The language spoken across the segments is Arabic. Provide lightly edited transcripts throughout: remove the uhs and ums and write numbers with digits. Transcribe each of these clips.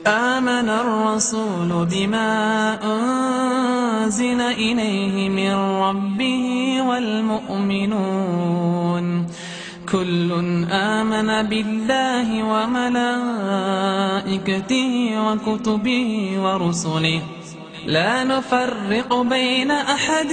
آمن الرسول بما أنزل إليه من ربه والمؤمنون كل آمن بالله وملائكته وكتبه ورسله لا نفرق بين أحد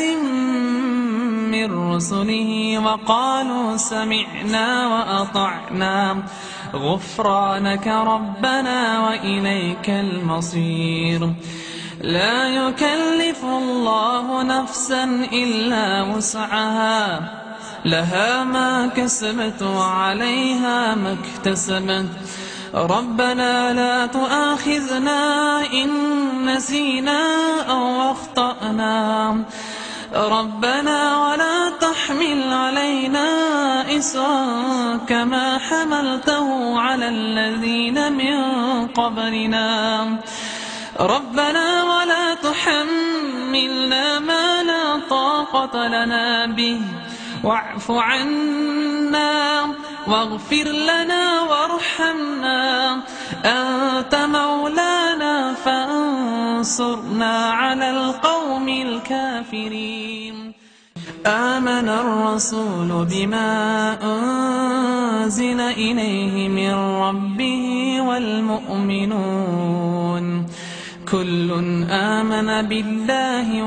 من رسله وقالوا سمعنا وأطعنا غفرانك ربنا وإليك المصير. لا يكلف الله نفسا إلا وسعها لها ما كسبت وعليها ما اكتسبت ربنا لا تؤاخذنا إن نسينا أو أخطأنا ربنا ولا تحمل علينا إصرا كما حملته على الذين من قبلنا ربنا ولا تحملنا ما لا طاقة لنا به واعف عنا واغفر لنا وارحمنا أنت مولانا فانصرنا على القوم الكافرين. آمن الرسول بما أنزل إليه من ربه والمؤمنون كل آمن بالله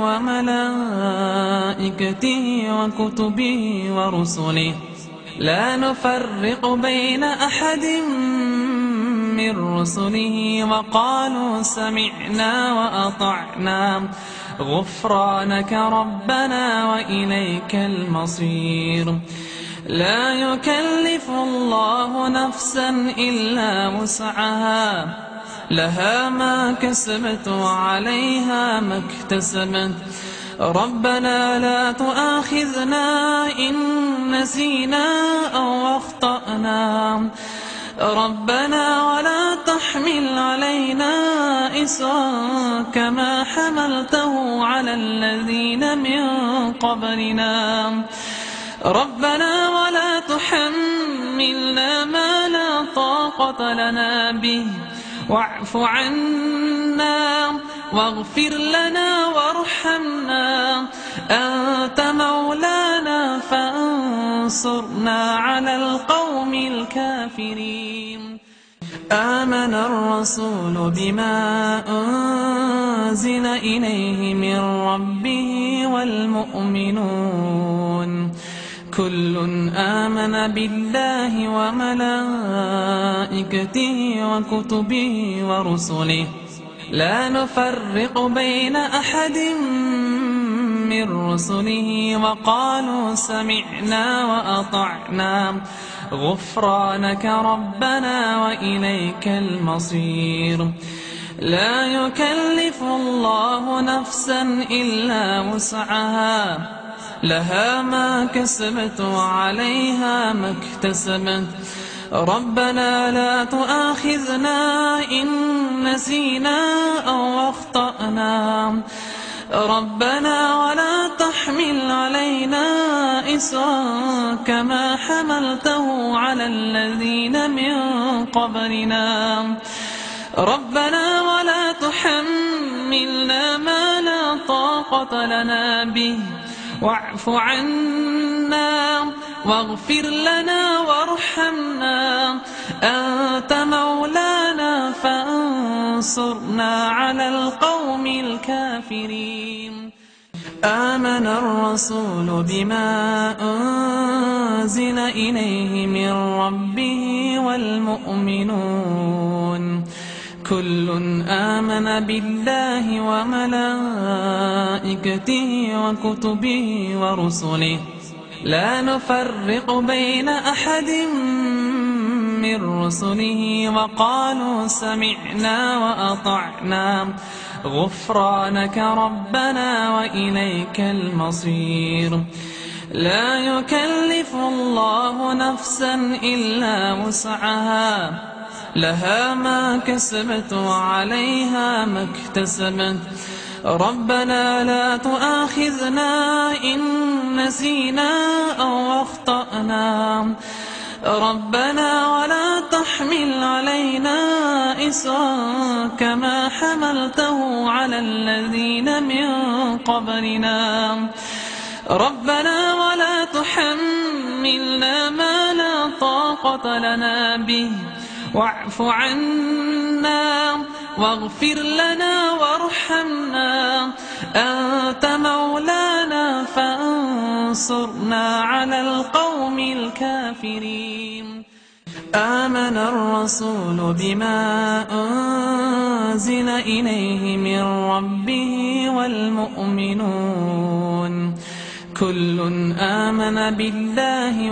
وملائكته وكتبه ورسله لا نفرق بين أحد من رسله وقالوا سمعنا وأطعنا غفرانك ربنا وإليك المصير. لا يكلف الله نفسا إلا وسعها لها ما كسبت وعليها ما اكتسبت ربنا لا تؤاخذنا إن نسينا أو أخطأنا ربنا ولا تحمل علينا إصرا كما حملته على الذين من قبلنا ربنا ولا تحملنا ما لا طاقة لنا به واعف عنا واغفر لنا وارحمنا أنت مولانا فانصرنا على القوم الكافرين. آمن الرسول بما أنزل إليه من ربه والمؤمنون كل آمن بالله وملائكته وكتبه ورسله لا نفرق بين أحد من رسله وقالوا سمعنا وأطعنا غفرانك ربنا وإليك المصير. لا يكلف الله نفسا إلا وسعها لها ما كسبت وعليها ما اكتسبت ربنا لا تؤاخذنا إن نسينا أو أخطأنا ربنا ولا تحمل علينا إصرا كما حملته على الذين من قبلنا ربنا ولا تحملنا ما لا طاقة لنا به واعف عنا واغفر لنا وارحمنا أنت مولانا فانصرنا على القوم الكافرين. آمن الرسول بما أنزل إليه من ربه والمؤمنون كل آمن بالله وملائكته وكتبه ورسله لا نفرق بين أحد من رسله وقالوا سمعنا وأطعنا غفرانك ربنا وإليك المصير. لا يكلف الله نفسا إلا وسعها لها ما كسبت وعليها ما اكتسبت ربنا لا تؤاخذنا إن نسينا أو أخطأنا ربنا ولا تحمل تحمل علينا إصرا كما حملته على الذين من قبلنا ربنا ولا تحملنا ما لا طاقة لنا به واعف عنا واغفر لنا وارحمنا أنت مولانا فانصرنا على القوم الكافرين آمن الرسول بما أنزل إليه من ربه والمؤمنون كل آمن بالله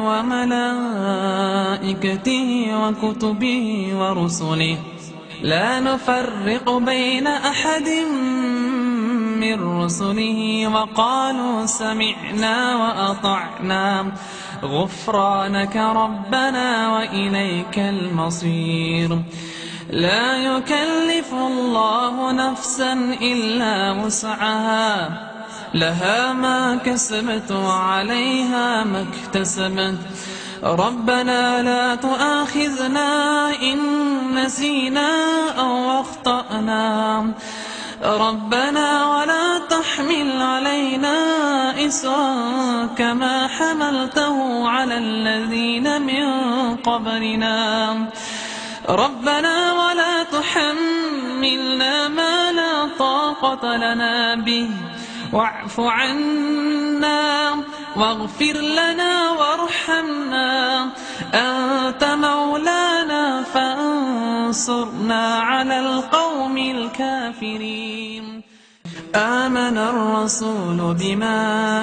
وملائكته وكتبه ورسله لا نفرق بين أحد من رسله وقالوا سمعنا وأطعنا غفرانك ربنا وإليك المصير لا يكلف الله نفسا إلا وسعها لها ما كسبت وعليها ما اكتسبت ربنا لا تؤاخذنا إن نسينا أو أخطأنا ربنا ولا تحمل علينا إصرا كما حملته على الذين من قبلنا ربنا ولا تحملنا ما لا طاقة لنا به واعف عنا واغفر لنا وارحمنا أنت مولانا فانصرنا على القوم الكافرين آمن الرسول بما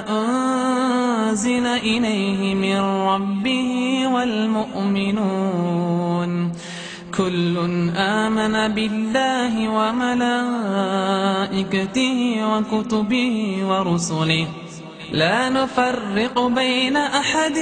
أنزل إليه من ربه والمؤمنون كل آمن بالله وملائكته وكتبه ورسله لا نفرق بين أحد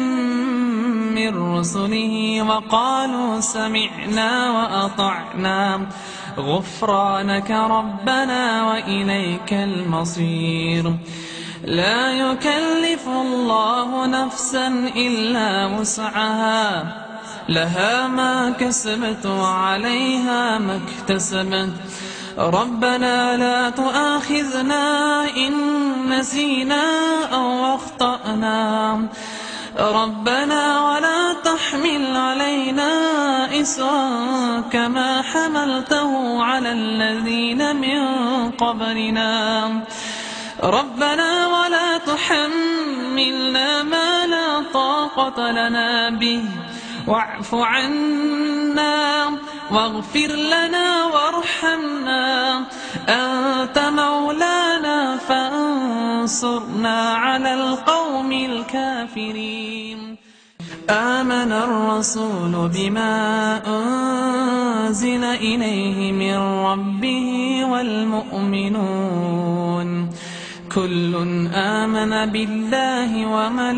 من رسله وقالوا سمعنا وأطعنا غفرانك ربنا وإليك المصير لا يكلف الله نفسا إلا وسعها لها ما كسبت وعليها ما اكتسبت ربنا لا تؤاخذنا إن نسينا أو أخطأنا ربنا ولا تحمل علينا إصرا كما حملته على الذين من قبلنا ربنا ولا تحملنا ما لا طاقة لنا به واعف عنا واغفر لنا وارحمنا أنت مولانا فانصرنا على القوم الكافرين آمن الرسول بما أنزل إليه من ربه والمؤمنون كل آمن بالله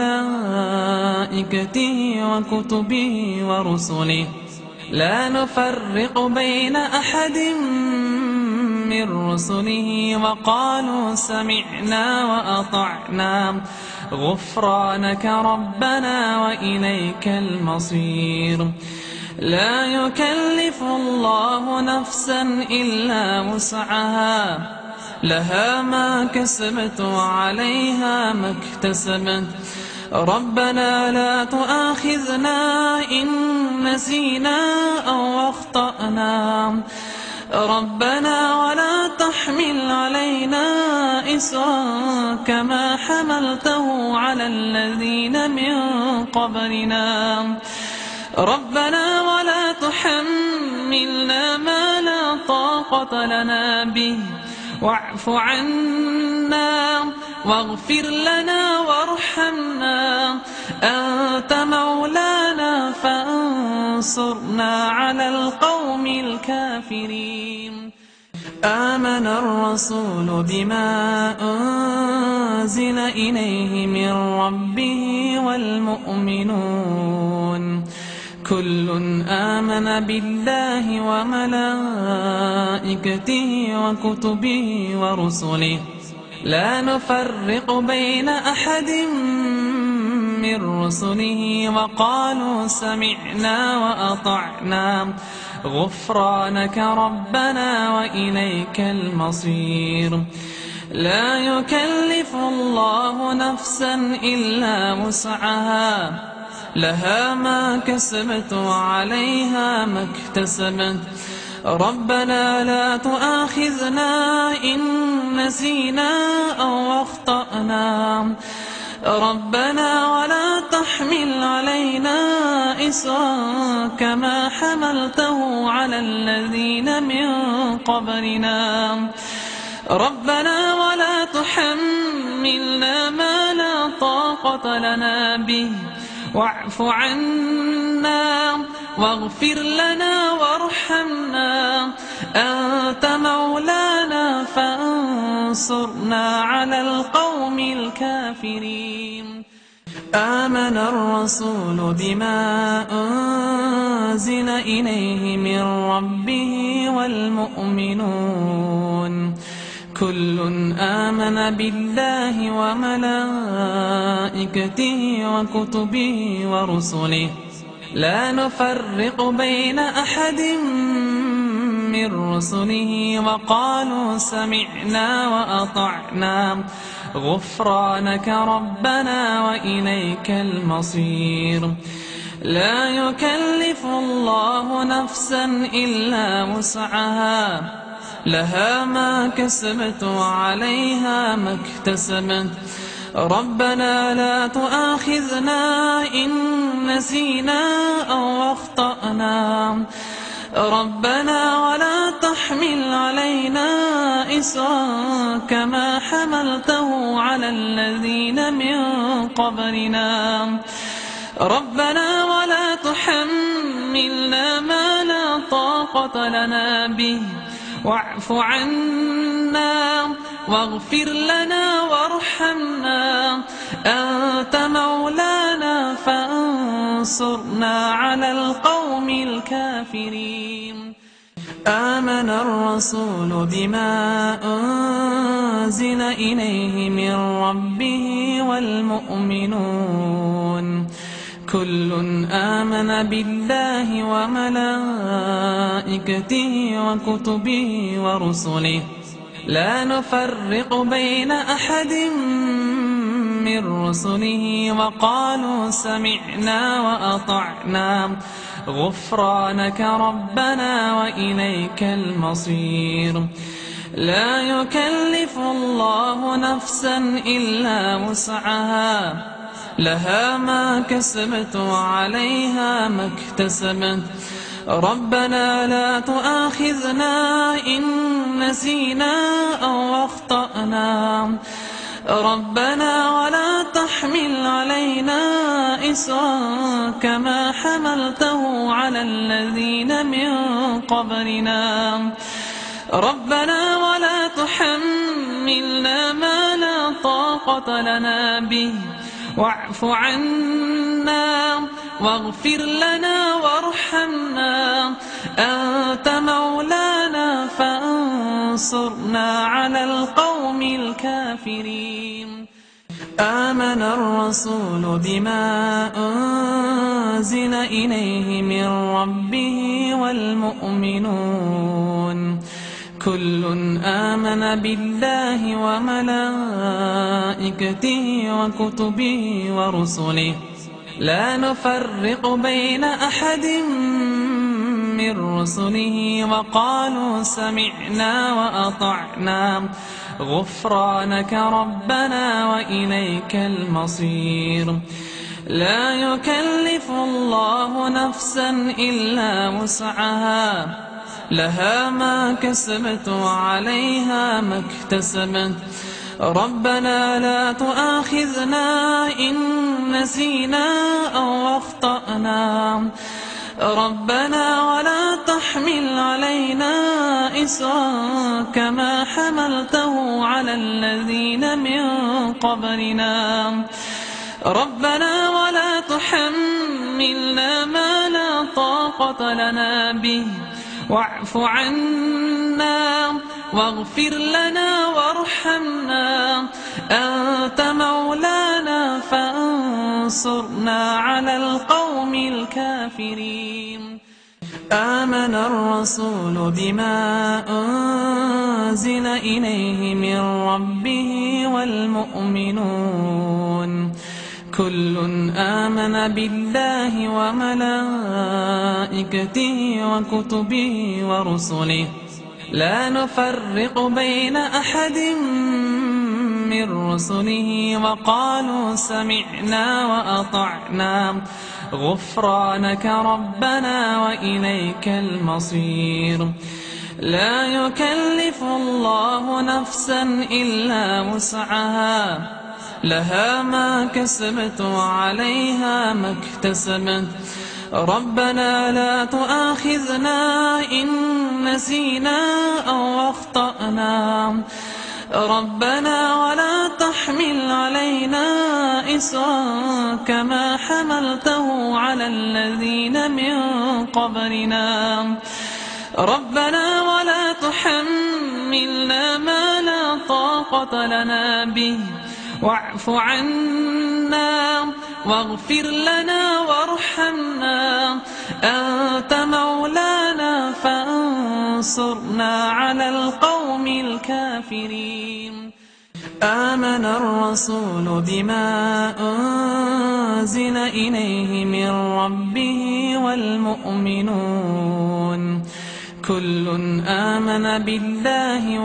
وملائكته وكتبه ورسله لا نفرق بين أحد من رسله وقالوا سمعنا وأطعنا غفرانك ربنا وإليك المصير لا يكلف الله نفسا إلا وسعها لها ما كسبت وعليها ما اكتسبت ربنا لا تؤاخذنا إن نسينا أو أخطأنا ربنا ولا تحمل علينا إصرا كما حملته على الذين من قبلنا ربنا ولا تحملنا ما لا طاقة لنا به واعف عنا واغفر لنا وارحمنا أنت مولانا فانصرنا على القوم الكافرين آمن الرسول بما أنزل إليه من ربه والمؤمنون كل آمن بالله وملائكته وكتبه ورسله لا نفرق بين أحد من رسله وقالوا سمعنا وأطعنا غفرانك ربنا وإليك المصير. لا يكلف الله نفسا إلا وسعها، لها ما كسبت وعليها ما اكتسبت. ربنا لا تؤاخذنا إن نسينا أو أخطأنا، ربنا ولا تحمل علينا إصرا كما حملته على الذين من قبلنا، ربنا ولا تحملنا ما لا طاقة لنا به واعف عنا واغفر لنا وارحمنا، أنت مولانا فانصرنا على القوم الكافرين. آمن الرسول بما أنزل إليه من ربه والمؤمنون كل آمن بالله وملائكته وكتبه ورسله لا نفرق بين أحد من رسله وقالوا سمعنا وأطعنا غفرانك ربنا وإليك المصير. لا يكلف الله نفسا إلا وسعها، لها ما كسبت وعليها ما اكتسبت. ربنا لا تؤاخذنا إن نسينا أو أخطأنا، ربنا ولا تحمل علينا إصرا كما حملته على الذين من قبلنا، ربنا ولا تحملنا ما لا طاقة لنا به واعف عنا واغفر لنا وارحمنا، أنت مولانا فانصرنا على القوم الكافرين. آمن الرسول بما أنزل إليه من ربه والمؤمنون كل آمن بالله وملائكته وكتبه ورسله لا نفرق بين أحد من رسله وقالوا سمعنا وأطعنا غفرانك ربنا وإليك المصير. لا يكلف الله نفسا إلا وسعها، لها ما كسبت وعليها ما اكتسبت. ربنا لا تؤاخذنا إن نسينا أو أخطأنا، ربنا ولا تحمل علينا إصرا كما حملته على الذين من قبلنا، ربنا ولا تحملنا ما لا طاقة لنا به واعف عنا واغفر لنا وارحمنا، أنت مولانا فانصرنا على القوم الكافرين. آمن الرسول بما أنزل إليه من ربه والمؤمنون كل آمن بالله وملائكته وكتبه ورسله لا نفرق بين أحد من رسله وقالوا سمعنا وأطعنا غفرانك ربنا وإليك المصير. لا يكلف الله نفسا إلا وسعها، لها ما كسبت وعليها ما اكتسبت. ربنا لا تؤاخذنا إن نسينا أو أخطأنا، ربنا ولا تحمل علينا إصرا كما حملته على الذين من قبلنا، ربنا ولا تحملنا ما لا طاقة لنا به واعف عنا واغفر لنا وارحمنا، أنت مولانا فانصرنا على القوم الكافرين. آمن الرسول بما أنزل إليه من ربه والمؤمنون كل آمن بالله وملائكته وكتبه ورسله لا نفرق بين أحد من رسله وقالوا سمعنا وأطعنا غفرانك ربنا وإليك المصير. لا يكلف الله نفسا إلا وسعها لها ما كسبت وعليها ما اكتسبت ربنا لا تؤاخذنا إن نسينا أو أخطأنا ربنا ولا تحمل علينا إصرا كما حملته على الذين من قبلنا ربنا ولا تحملنا ما لا طاقة لنا به واعف عنا واغفر لنا وارحمنا أنت مولانا فانصرنا على القوم الكافرين. آمن الرسول بما أنزل إليه من ربه والمؤمنون كل آمن بالله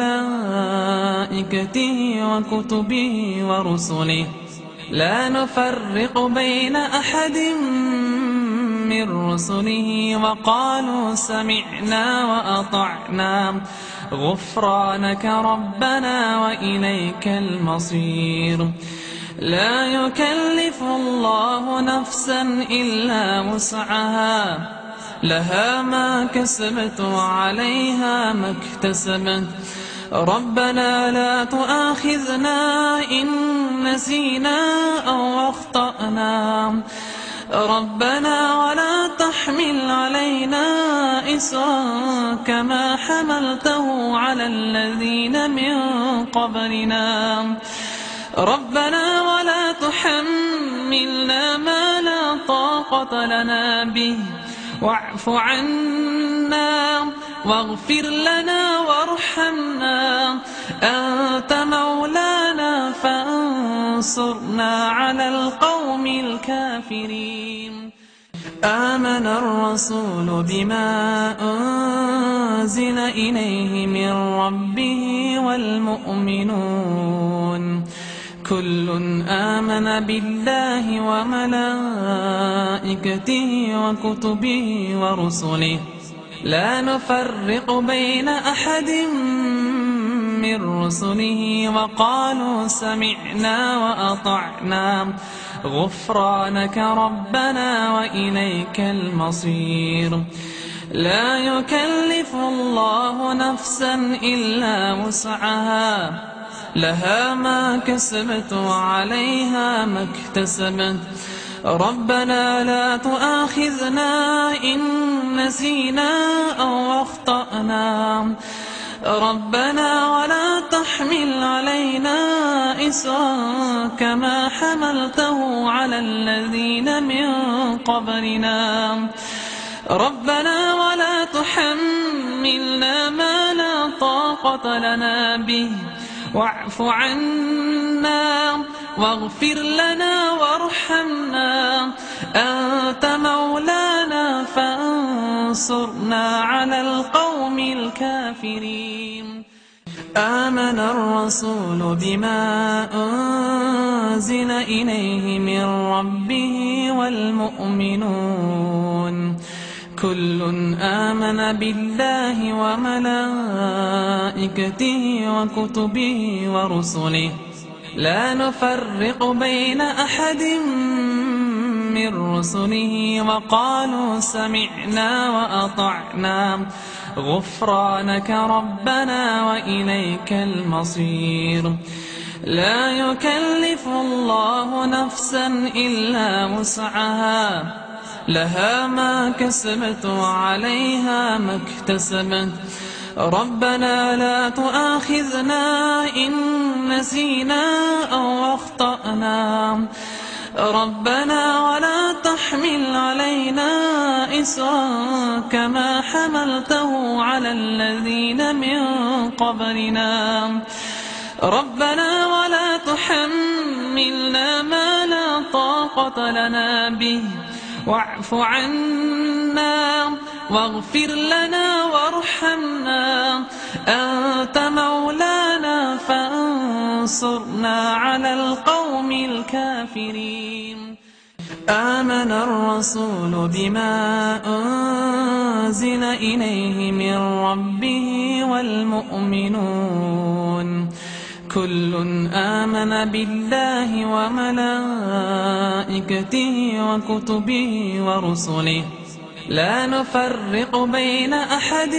وملائكته وكتبه ورسله لا نفرق بين أحد من رسله وقالوا سمعنا وأطعنا غفرانك ربنا وإليك المصير. لا يكلف الله نفسا إلا وسعها لها ما كسبت وعليها ما اكتسبت ربنا لا تؤاخذنا إن نسينا أو أخطأنا ربنا ولا تحمل علينا إصرا كما حملته على الذين من قبلنا ربنا ولا تحملنا ما لا طاقة لنا به واعف عنا واغفر لنا وارحمنا أنت مولانا فانصرنا على القوم الكافرين. آمن الرسول بما أنزل إليه من ربه والمؤمنون كل آمن بالله وملائكته وكتبه ورسله لا نفرق بين أحد من رسله وقالوا سمعنا وأطعنا غفرانك ربنا وإليك المصير. لا يكلف الله نفسا إلا وسعها لها ما كسبت وعليها ما اكتسبت ربنا لا تؤاخذنا إن نسينا أو أخطأنا ربنا ولا تحمل علينا إصرا كما حملته على الذين من قبلنا ربنا ولا تحملنا ما لا طاقة لنا به واعف عنا واغفر لنا وارحمنا أنت مولانا فانصرنا على القوم الكافرين. آمن الرسول بما أنزل إليه من ربه والمؤمنون كل آمن بالله وملائكته وكتبه ورسله لا نفرق بين أحد من رسله وقالوا سمعنا وأطعنا غفرانك ربنا وإليك المصير. لا يكلف الله نفسا إلا وسعها لها ما كسبت وعليها ما اكتسبت ربنا لا تؤاخذنا إن نسينا أو أخطأنا ربنا ولا تحمل علينا إصرا كما حملته على الذين من قبلنا ربنا ولا تحملنا ما لا طاقة لنا به واعف عنا واغفر لنا وارحمنا أنت مولانا فانصرنا على القوم الكافرين آمن الرسول بما أنزل إليه من ربه والمؤمنون كل آمن بالله وملائكته وكتبه ورسله لا نفرق بين أحد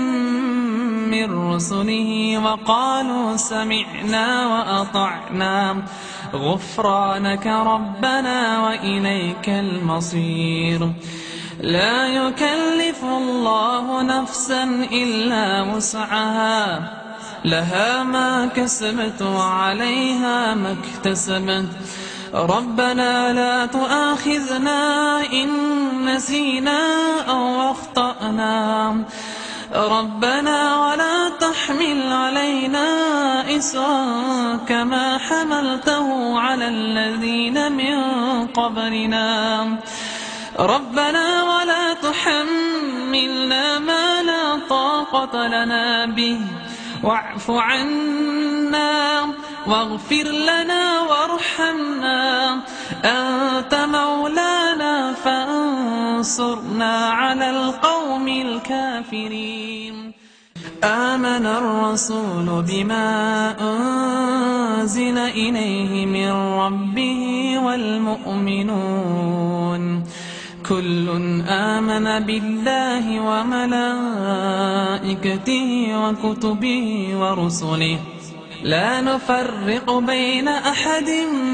من رسله وقالوا سمعنا وأطعنا غفرانك ربنا وإليك المصير لا يكلف الله نفسا إلا وسعها لها ما كسبت وعليها ما اكتسبت ربنا لا تؤاخذنا إن نسينا أو أخطأنا ربنا ولا تحمل علينا إصرا كما حملته على الذين من قبلنا ربنا ولا تحملنا ما لا طاقة لنا به واعف عنا واغفر لنا وارحمنا أنت مولانا فانصرنا على القوم الكافرين آمن الرسول بما أنزل إليه من ربه والمؤمنون كل آمن بالله وملائكته وكتبه ورسله لا نفرق بين أحد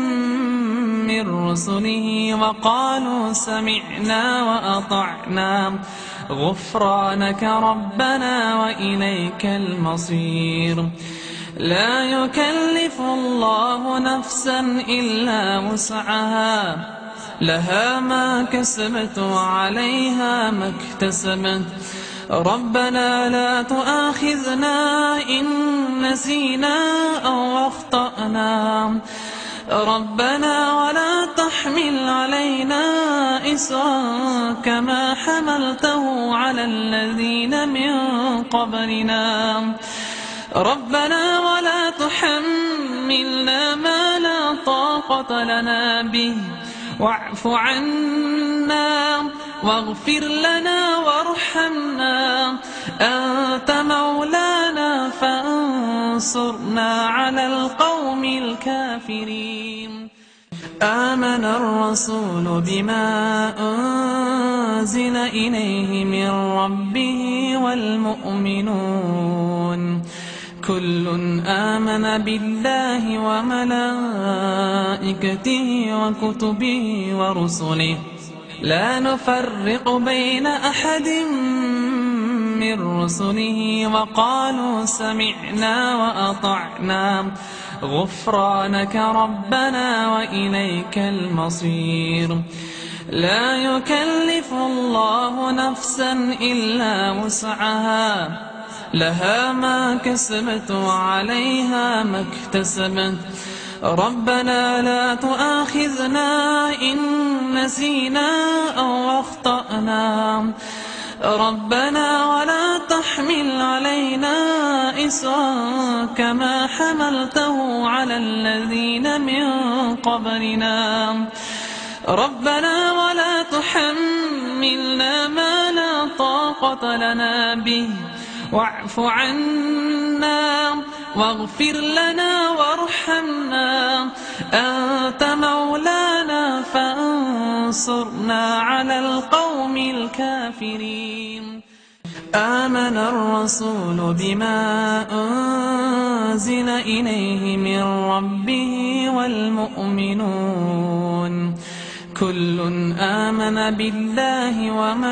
من رسله وقالوا سمعنا وأطعنا غفرانك ربنا وإليك المصير لا يكلف الله نفسا إلا وسعها لها ما كسبت وعليها ما اكتسبت ربنا لا تؤاخذنا إن نسينا أو أخطأنا ربنا ولا تحمل علينا إصرا كما حملته على الذين من قبلنا ربنا ولا تحملنا ما لا طاقة لنا به واعف عنا واغفر لنا وارحمنا أنت مولانا فانصرنا على القوم الكافرين آمن الرسول بما أنزل إليه من ربه والمؤمنون كل آمن بالله وملائكته وكتبه ورسله لا نفرق بين أحد من رسله وقالوا سمعنا وأطعنا غفرانك ربنا وإليك المصير لا يكلف الله نفسا إلا وسعها لها ما كسبت وعليها ما اكتسبت ربنا لا تؤاخذنا إن نسينا أو أخطأنا ربنا ولا تحمل علينا إصرا كما حملته على الذين من قبلنا ربنا ولا تحملنا ما لا طاقة لنا به واعف عنا واغفر لنا وارحمنا أنت مولانا فانصرنا على القوم الكافرين آمن الرسول بما أنزل إليه من ربه والمؤمنون كل آمن بالله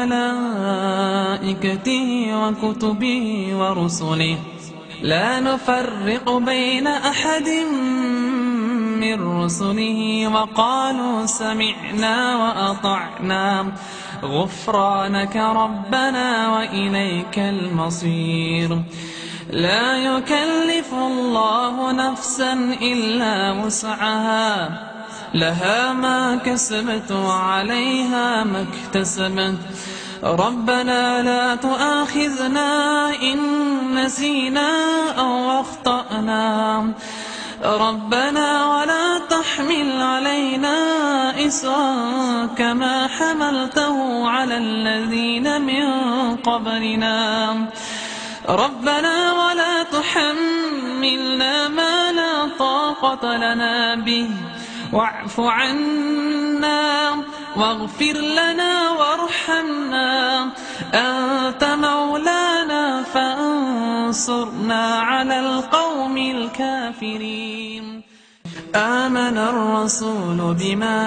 وملائكته وكتبه ورسله لا نفرق بين أحد من رسله وقالوا سمعنا وأطعنا غفرانك ربنا وإليك المصير. لا يكلف الله نفسا إلا وسعها لها ما كسبت وعليها ما اكتسبت ربنا لا تؤاخذنا إن نسينا أو أخطأنا ربنا ولا تحمل علينا إصرا كما حملته على الذين من قبلنا ربنا ولا تحملنا ما لا طاقة لنا به واعف عنا واغفر لنا وارحمنا أنت مولانا فانصرنا على القوم الكافرين. آمن الرسول بما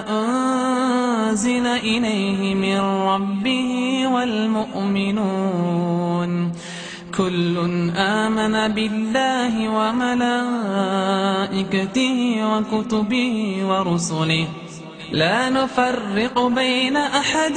أنزل إليه من ربه والمؤمنون كل آمن بالله وملائكته وكتبه ورسله لا نفرق بين أحد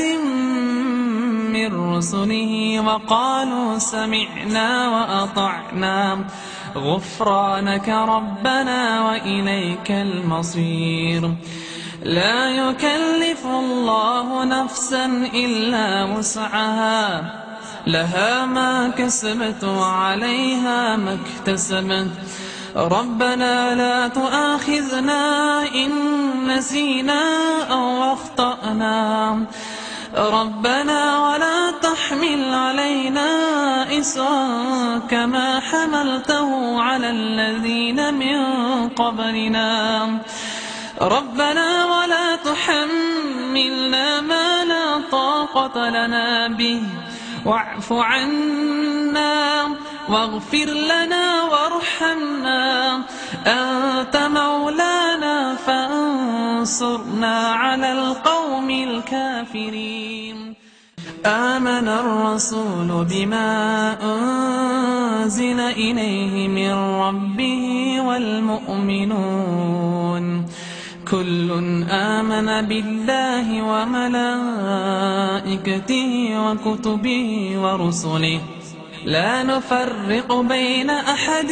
من رسله وقالوا سمعنا وأطعنا غفرانك ربنا وإليك المصير. لا يكلف الله نفسا إلا وسعها لها ما كسبت وعليها ما اكتسبت ربنا لا تؤاخذنا إن نسينا أو أخطأنا ربنا ولا تحمل علينا إصرا كما حملته على الذين من قبلنا ربنا ولا تحملنا ما لا طاقة لنا به واعف عنا واغفر لنا وارحمنا أنت مولانا فانصرنا على القوم الكافرين. آمن الرسول بما أنزل إليه من ربه والمؤمنون كل آمن بالله وملائكته وكتبه ورسله لا نفرق بين أحد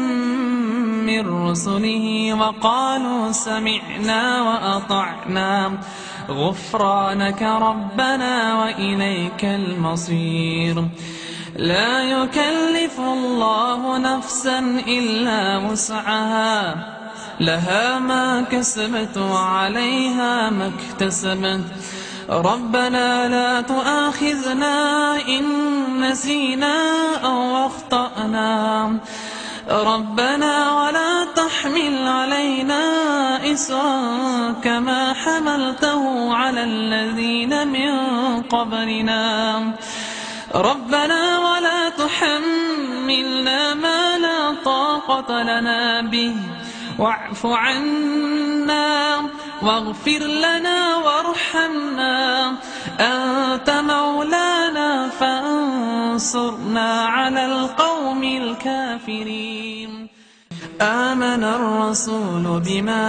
من رسله وقالوا سمعنا وأطعنا غفرانك ربنا وإليك المصير. لا يكلف الله نفسا إلا وسعها لها ما كسبت وعليها ما اكتسبت ربنا لا تؤاخذنا إن نسينا أو أخطأنا ربنا ولا تحمل علينا إصرا كما حملته على الذين من قبلنا ربنا ولا تحملنا ما لا طاقة لنا به واعف عنا واغفر لنا وارحمنا أنت مولانا فانصرنا على القوم الكافرين. آمن الرسول بما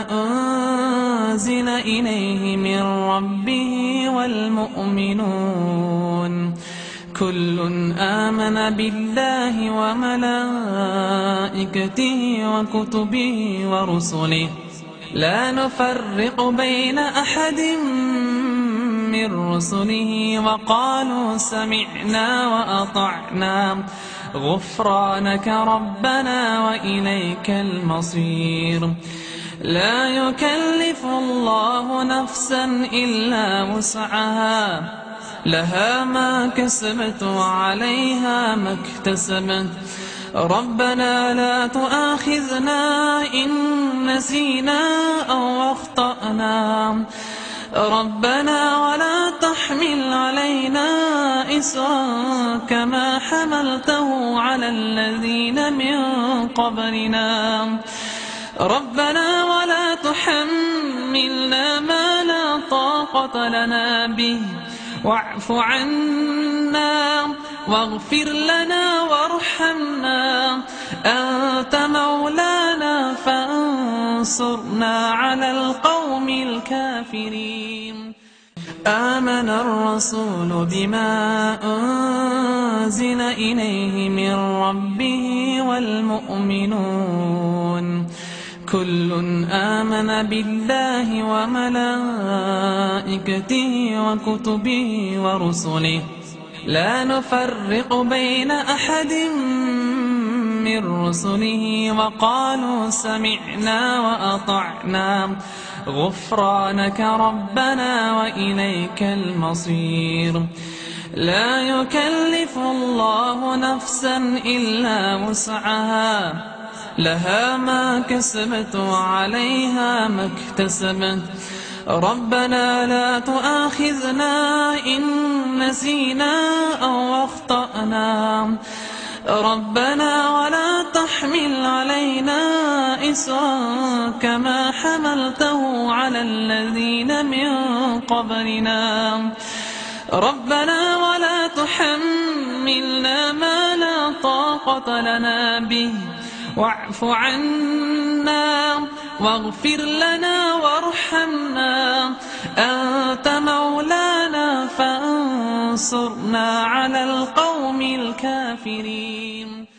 أنزل إليه من ربه والمؤمنون كل آمن بالله وملائكته وكتبه ورسله لا نفرق بين أحد من رسله وقالوا سمعنا وأطعنا غفرانك ربنا وإليك المصير. لا يكلف الله نفسا إلا وسعها لها ما كسبت وعليها ما اكتسبت ربنا لا تؤاخذنا إن نسينا أو أخطأنا ربنا ولا تحمل علينا إصرا كما حملته على الذين من قبلنا ربنا ولا تحملنا ما لا طاقة لنا به واعف عنا واغفر لنا وارحمنا أنت مولانا فانصرنا على القوم الكافرين. آمن الرسول بما أنزل إليه من ربه والمؤمنون كل آمن بالله وملائكته وكتبه ورسله لا نفرق بين أحد من رسله وقالوا سمعنا وأطعنا غفرانك ربنا وإليك المصير. لا يكلف الله نفسا إلا وسعها لها ما كسبت وعليها ما اكتسبت ربنا لا تؤاخذنا إن نسينا أو أخطأنا ربنا ولا تحمل علينا إصرا كما حملته على الذين من قبلنا ربنا ولا تحملنا ما لا طاقة لنا به واعف عنا واغفر لنا وارحمنا أنت مولانا فانصرنا على القوم الكافرين.